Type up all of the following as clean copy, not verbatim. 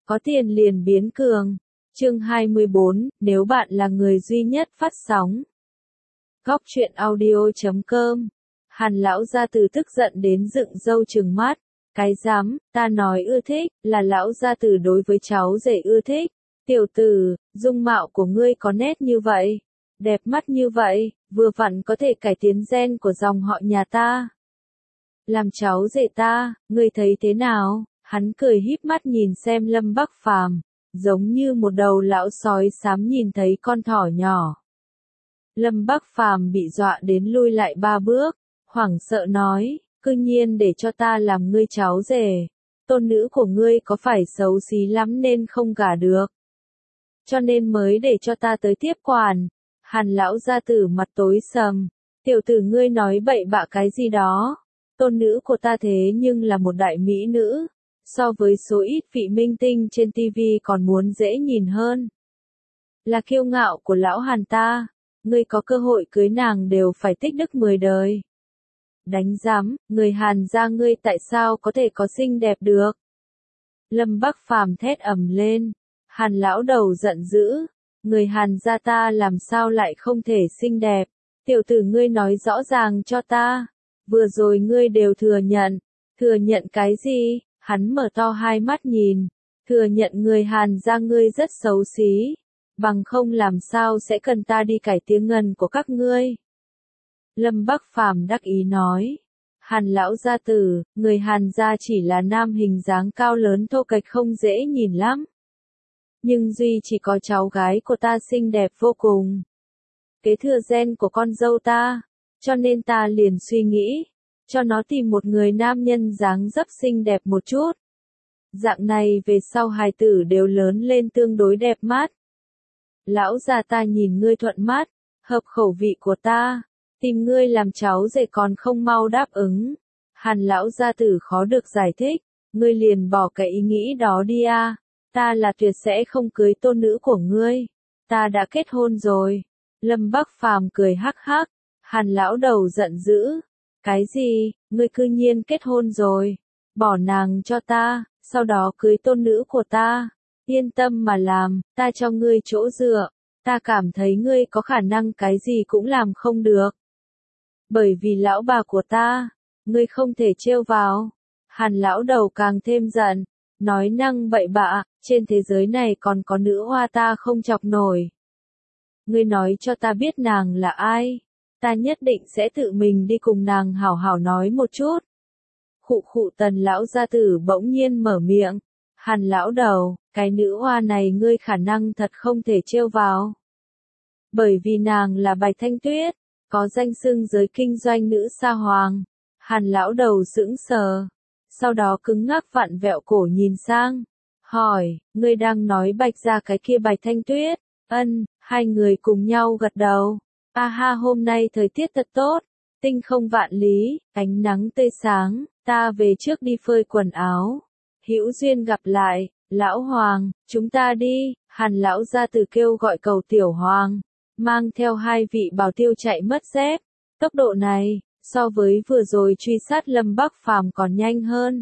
Có tiền liền biến cường. Chương 24, nếu bạn là người duy nhất phát sóng. Góc truyện audio.com. Hàn lão gia tử tức giận đến dựng râu trừng mắt. Cái dám, ta nói ưa thích, là lão gia tử đối với cháu rể ưa thích. Tiểu tử, dung mạo của ngươi có nét như vậy, đẹp mắt như vậy, vừa vặn có thể cải tiến gen của dòng họ nhà ta. Làm cháu rể ta, ngươi thấy thế nào? Hắn cười híp mắt nhìn xem Lâm Bắc Phàm, giống như một đầu lão sói xám nhìn thấy con thỏ nhỏ. Lâm Bắc Phàm bị dọa đến lui lại 3 bước, hoảng sợ nói, cư nhiên để cho ta làm ngươi cháu rể, tôn nữ của ngươi có phải xấu xí lắm nên không gả được, cho nên mới để cho ta tới tiếp quản. Hàn lão gia tử mặt tối sầm, tiểu tử ngươi nói bậy bạ cái gì đó, tôn nữ của ta thế nhưng là một đại mỹ nữ, so với số ít vị minh tinh trên TV còn muốn dễ nhìn hơn. Là kiêu ngạo của lão Hàn ta, ngươi có cơ hội cưới nàng đều phải tích đức 10 đời. Đánh giám, người Hàn gia ngươi tại sao có thể có xinh đẹp được? Lâm Bắc Phàm thét ầm lên, Hàn lão đầu giận dữ, người Hàn gia ta làm sao lại không thể xinh đẹp? Tiểu tử ngươi nói rõ ràng cho ta, vừa rồi ngươi đều thừa nhận cái gì? Hắn mở to hai mắt nhìn, thừa nhận người Hàn gia ngươi rất xấu xí, bằng không làm sao sẽ cần ta đi cải tiếng ngân của các ngươi. Lâm Bắc Phàm đắc ý nói, Hàn lão gia tử, người Hàn gia chỉ là nam hình dáng cao lớn thô kệch không dễ nhìn lắm. Nhưng duy chỉ có cháu gái của ta xinh đẹp vô cùng, kế thừa gen của con dâu ta, cho nên ta liền suy nghĩ, cho nó tìm một người nam nhân dáng dấp xinh đẹp một chút. Dạng này về sau hài tử đều lớn lên tương đối đẹp mắt. Lão già ta nhìn ngươi thuận mắt, hợp khẩu vị của ta, tìm ngươi làm cháu rể còn không mau đáp ứng. Hàn lão gia tử khó được giải thích, ngươi liền bỏ cái ý nghĩ đó đi a, ta là tuyệt sẽ không cưới tôn nữ của ngươi, ta đã kết hôn rồi. Lâm Bắc Phàm cười hắc hắc, Hàn lão đầu giận dữ, cái gì, ngươi cư nhiên kết hôn rồi, bỏ nàng cho ta, sau đó cưới tôn nữ của ta, yên tâm mà làm, ta cho ngươi chỗ dựa, ta cảm thấy ngươi có khả năng cái gì cũng làm không được. Bởi vì lão bà của ta, ngươi không thể trêu vào. Hàn lão đầu càng thêm giận, nói năng bậy bạ, trên thế giới này còn có nữ hoa ta không chọc nổi. Ngươi nói cho ta biết nàng là ai, ta nhất định sẽ tự mình đi cùng nàng hảo hảo nói một chút. Khụ khụ Tần lão gia tử bỗng nhiên mở miệng, Hàn lão đầu, cái nữ hoa này ngươi khả năng thật không thể trêu vào. Bởi vì nàng là Bạch Thanh Tuyết, có danh xưng giới kinh doanh nữ sa hoàng. Hàn lão đầu sững sờ, sau đó cứng ngắc vặn vẹo cổ nhìn sang, hỏi, ngươi đang nói Bạch gia cái kia Bạch Thanh Tuyết? Ân, hai người cùng nhau gật đầu. A ha, hôm nay thời tiết thật tốt, tinh không vạn lý, ánh nắng tươi sáng, ta về trước đi phơi quần áo. Hữu duyên gặp lại, lão hoàng, chúng ta đi. Hàn lão gia tử kêu gọi cầu tiểu hoàng, mang theo hai vị bảo tiêu chạy mất dép. Tốc độ này, so với vừa rồi truy sát Lâm Bắc Phàm còn nhanh hơn.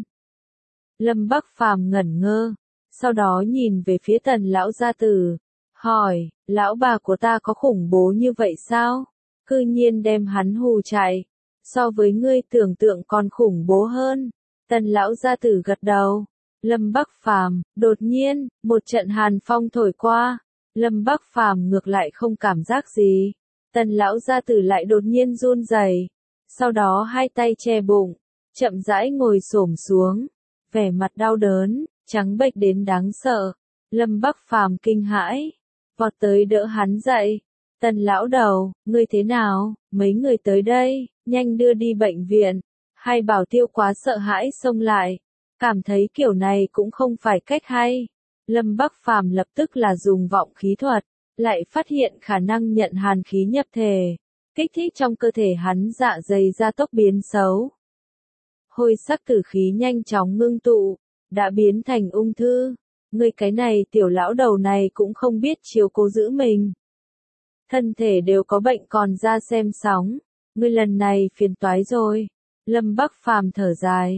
Lâm Bắc Phàm ngẩn ngơ, sau đó nhìn về phía Tần lão gia tử, hỏi, lão bà của ta có khủng bố như vậy sao? Cư nhiên đem hắn hù chạy, so với ngươi tưởng tượng còn khủng bố hơn. Tần lão gia tử gật đầu. Lâm Bắc Phàm, đột nhiên, một trận hàn phong thổi qua, Lâm Bắc Phàm ngược lại không cảm giác gì. Tần lão gia tử lại đột nhiên run rẩy, sau đó hai tay che bụng, chậm rãi ngồi xổm xuống, vẻ mặt đau đớn, trắng bệch đến đáng sợ. Lâm Bắc Phàm kinh hãi, vọt tới đỡ hắn dậy. Tần lão đầu, ngươi thế nào? Mấy người tới đây, nhanh đưa đi bệnh viện. Hai bảo tiêu quá sợ hãi xông lại, cảm thấy kiểu này cũng không phải cách hay. Lâm Bắc Phàm lập tức là dùng vọng khí thuật, lại phát hiện khả năng nhận hàn khí nhập thể, kích thích trong cơ thể hắn dạ dày gia tốc biến xấu. Hôi sắc tử khí nhanh chóng ngưng tụ, đã biến thành ung thư. Ngươi cái này tiểu lão đầu này cũng không biết chiếu cố giữ mình. Thân thể đều có bệnh còn ra xem sóng, ngươi lần này phiền toái rồi. Lâm Bắc Phàm thở dài,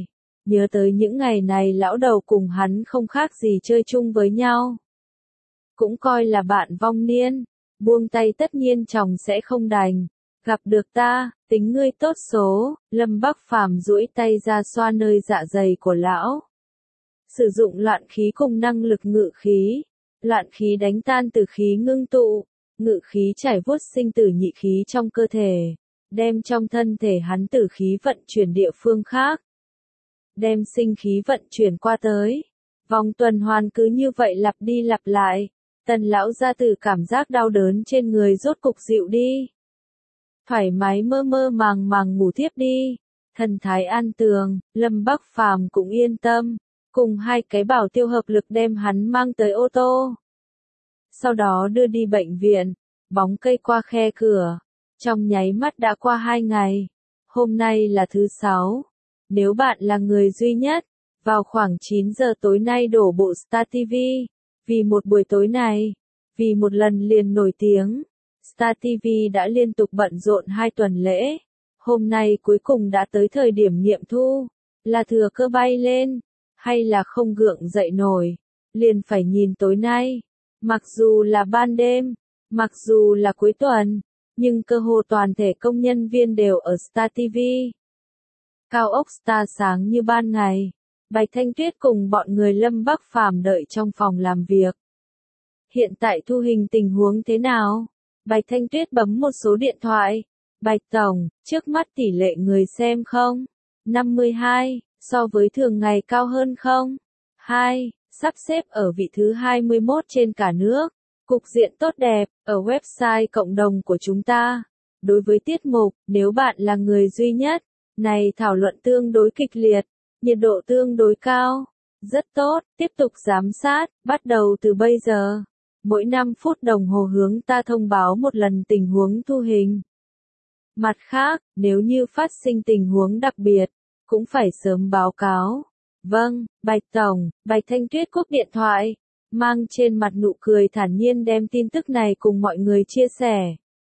nhớ tới những ngày này lão đầu cùng hắn không khác gì chơi chung với nhau. Cũng coi là bạn vong niên, buông tay tất nhiên chồng sẽ không đành. Gặp được ta, tính ngươi tốt số, Lâm Bắc Phàm duỗi tay ra xoa nơi dạ dày của lão. Sử dụng loạn khí cùng năng lực ngự khí. Loạn khí đánh tan tử khí ngưng tụ, ngự khí chảy vuốt sinh tử nhị khí trong cơ thể, đem trong thân thể hắn tử khí vận chuyển địa phương khác. Đem sinh khí vận chuyển qua tới. Vòng tuần hoàn cứ như vậy lặp đi lặp lại. Tần lão gia tử cảm giác đau đớn trên người rốt cục dịu đi. Thoải mái mơ mơ màng màng ngủ thiếp đi. Thần thái an tường, Lâm Bắc Phàm cũng yên tâm. Cùng hai cái bảo tiêu hợp lực đem hắn mang tới ô tô. Sau đó đưa đi bệnh viện. Bóng cây qua khe cửa. Trong nháy mắt đã qua 2 ngày. Hôm nay là thứ 6. Nếu bạn là người duy nhất, vào khoảng 9 giờ tối nay đổ bộ Star TV. Vì một buổi tối này, vì một lần liền nổi tiếng, Star TV đã liên tục bận rộn 2 tuần lễ. Hôm nay cuối cùng đã tới thời điểm nghiệm thu, là thừa cơ bay lên, hay là không gượng dậy nổi, liền phải nhìn tối nay. Mặc dù là ban đêm, mặc dù là cuối tuần, nhưng cơ hồ toàn thể công nhân viên đều ở Star TV. Cao ốc Star sáng như ban ngày. Bạch Thanh Tuyết cùng bọn người Lâm Bắc Phàm đợi trong phòng làm việc. Hiện tại thu hình tình huống thế nào? Bạch Thanh Tuyết bấm một số điện thoại. Bạch Tổng, trước mắt tỷ lệ người xem không? 52, so với thường ngày cao hơn không? 2, sắp xếp ở vị thứ 21 trên cả nước. Cục diện tốt đẹp, ở website cộng đồng của chúng ta. Đối với tiết mục, nếu bạn là người duy nhất, này thảo luận tương đối kịch liệt. Nhiệt độ tương đối cao. Rất tốt, tiếp tục giám sát, bắt đầu từ bây giờ. Mỗi 5 phút đồng hồ hướng ta thông báo một lần tình huống thu hình. Mặt khác, nếu như phát sinh tình huống đặc biệt, cũng phải sớm báo cáo. Vâng, Bạch Tổng, Bạch Thanh Tuyết cúp điện thoại, mang trên mặt nụ cười thản nhiên đem tin tức này cùng mọi người chia sẻ.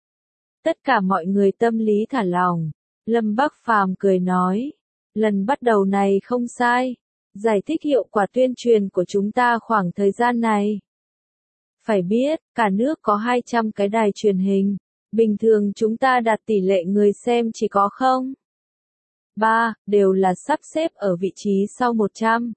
Tất cả mọi người tâm lý thả lỏng. Lâm Bắc Phàm cười nói. Lần bắt đầu này không sai. Giải thích hiệu quả tuyên truyền của chúng ta khoảng thời gian này. Phải biết, cả nước có 200 cái đài truyền hình. Bình thường chúng ta đạt tỷ lệ người xem chỉ có 0,3, đều là sắp xếp ở vị trí sau 100.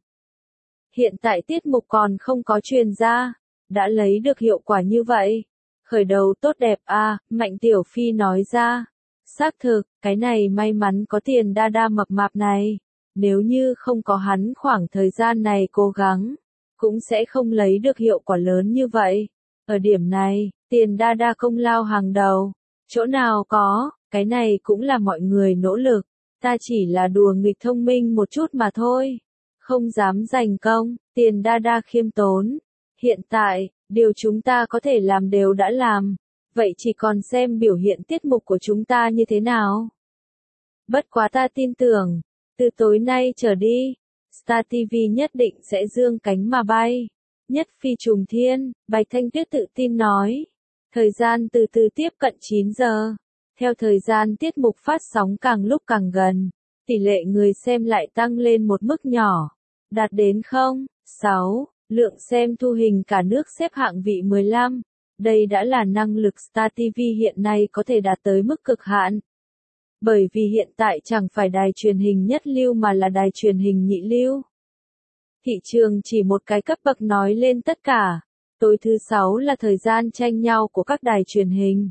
Hiện tại tiết mục còn không có truyền ra. Đã lấy được hiệu quả như vậy. Khởi đầu tốt đẹp à, Mạnh Tiểu Phi nói ra. Xác thực, cái này may mắn có Tiền Đa Đa mập mạp này. Nếu như không có hắn khoảng thời gian này cố gắng, cũng sẽ không lấy được hiệu quả lớn như vậy. Ở điểm này, Tiền Đa Đa công lao hàng đầu. Chỗ nào có, cái này cũng là mọi người nỗ lực. Ta chỉ là đùa nghịch thông minh một chút mà thôi. Không dám giành công, Tiền Đa Đa khiêm tốn. Hiện tại, điều chúng ta có thể làm đều đã làm. Vậy chỉ còn xem biểu hiện tiết mục của chúng ta như thế nào. Bất quá ta tin tưởng, từ tối nay trở đi, Star TV nhất định sẽ dương cánh mà bay. Nhất phi trùng thiên, Bạch Thanh Tuyết tự tin nói. Thời gian từ từ tiếp cận 9 giờ. Theo thời gian tiết mục phát sóng càng lúc càng gần, tỷ lệ người xem lại tăng lên một mức nhỏ. Đạt đến 0,6, lượng xem thu hình cả nước xếp hạng vị 15. Đây đã là năng lực Star TV hiện nay có thể đạt tới mức cực hạn. Bởi vì hiện tại chẳng phải đài truyền hình nhất lưu mà là đài truyền hình nhị lưu. Thị trường chỉ một cái cấp bậc nói lên tất cả. Tối thứ 6 là thời gian tranh nhau của các đài truyền hình.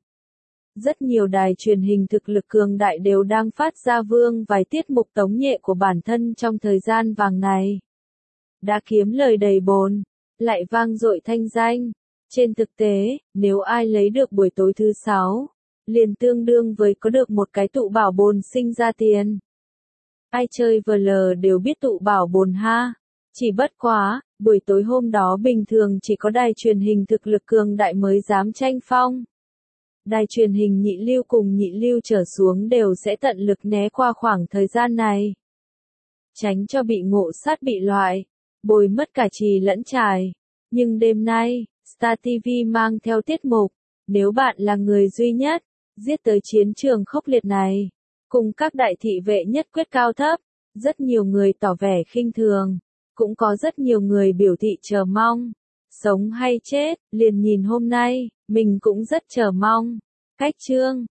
Rất nhiều đài truyền hình thực lực cường đại đều đang phát ra vương vài tiết mục tống nhẹ của bản thân trong thời gian vàng này. Đã kiếm lời đầy bồn, lại vang dội thanh danh. Trên thực tế, nếu ai lấy được buổi tối thứ 6, liền tương đương với có được một cái tụ bảo bồn sinh ra tiền. Ai chơi VL đều biết tụ bảo bồn ha. Chỉ bất quá, buổi tối hôm đó bình thường chỉ có đài truyền hình thực lực cường đại mới dám tranh phong. Đài truyền hình nhị lưu cùng nhị lưu trở xuống đều sẽ tận lực né qua khoảng thời gian này. Tránh cho bị ngộ sát bị loại, bồi mất cả trì lẫn trài. Nhưng đêm nay, Star TV mang theo tiết mục, nếu bạn là người duy nhất, giết tới chiến trường khốc liệt này, cùng các đại thị vệ nhất quyết cao thấp, Rất nhiều người tỏ vẻ khinh thường, cũng có rất nhiều người biểu thị chờ mong. Sống hay chết, liền nhìn hôm nay, mình cũng rất chờ mong. Cách chương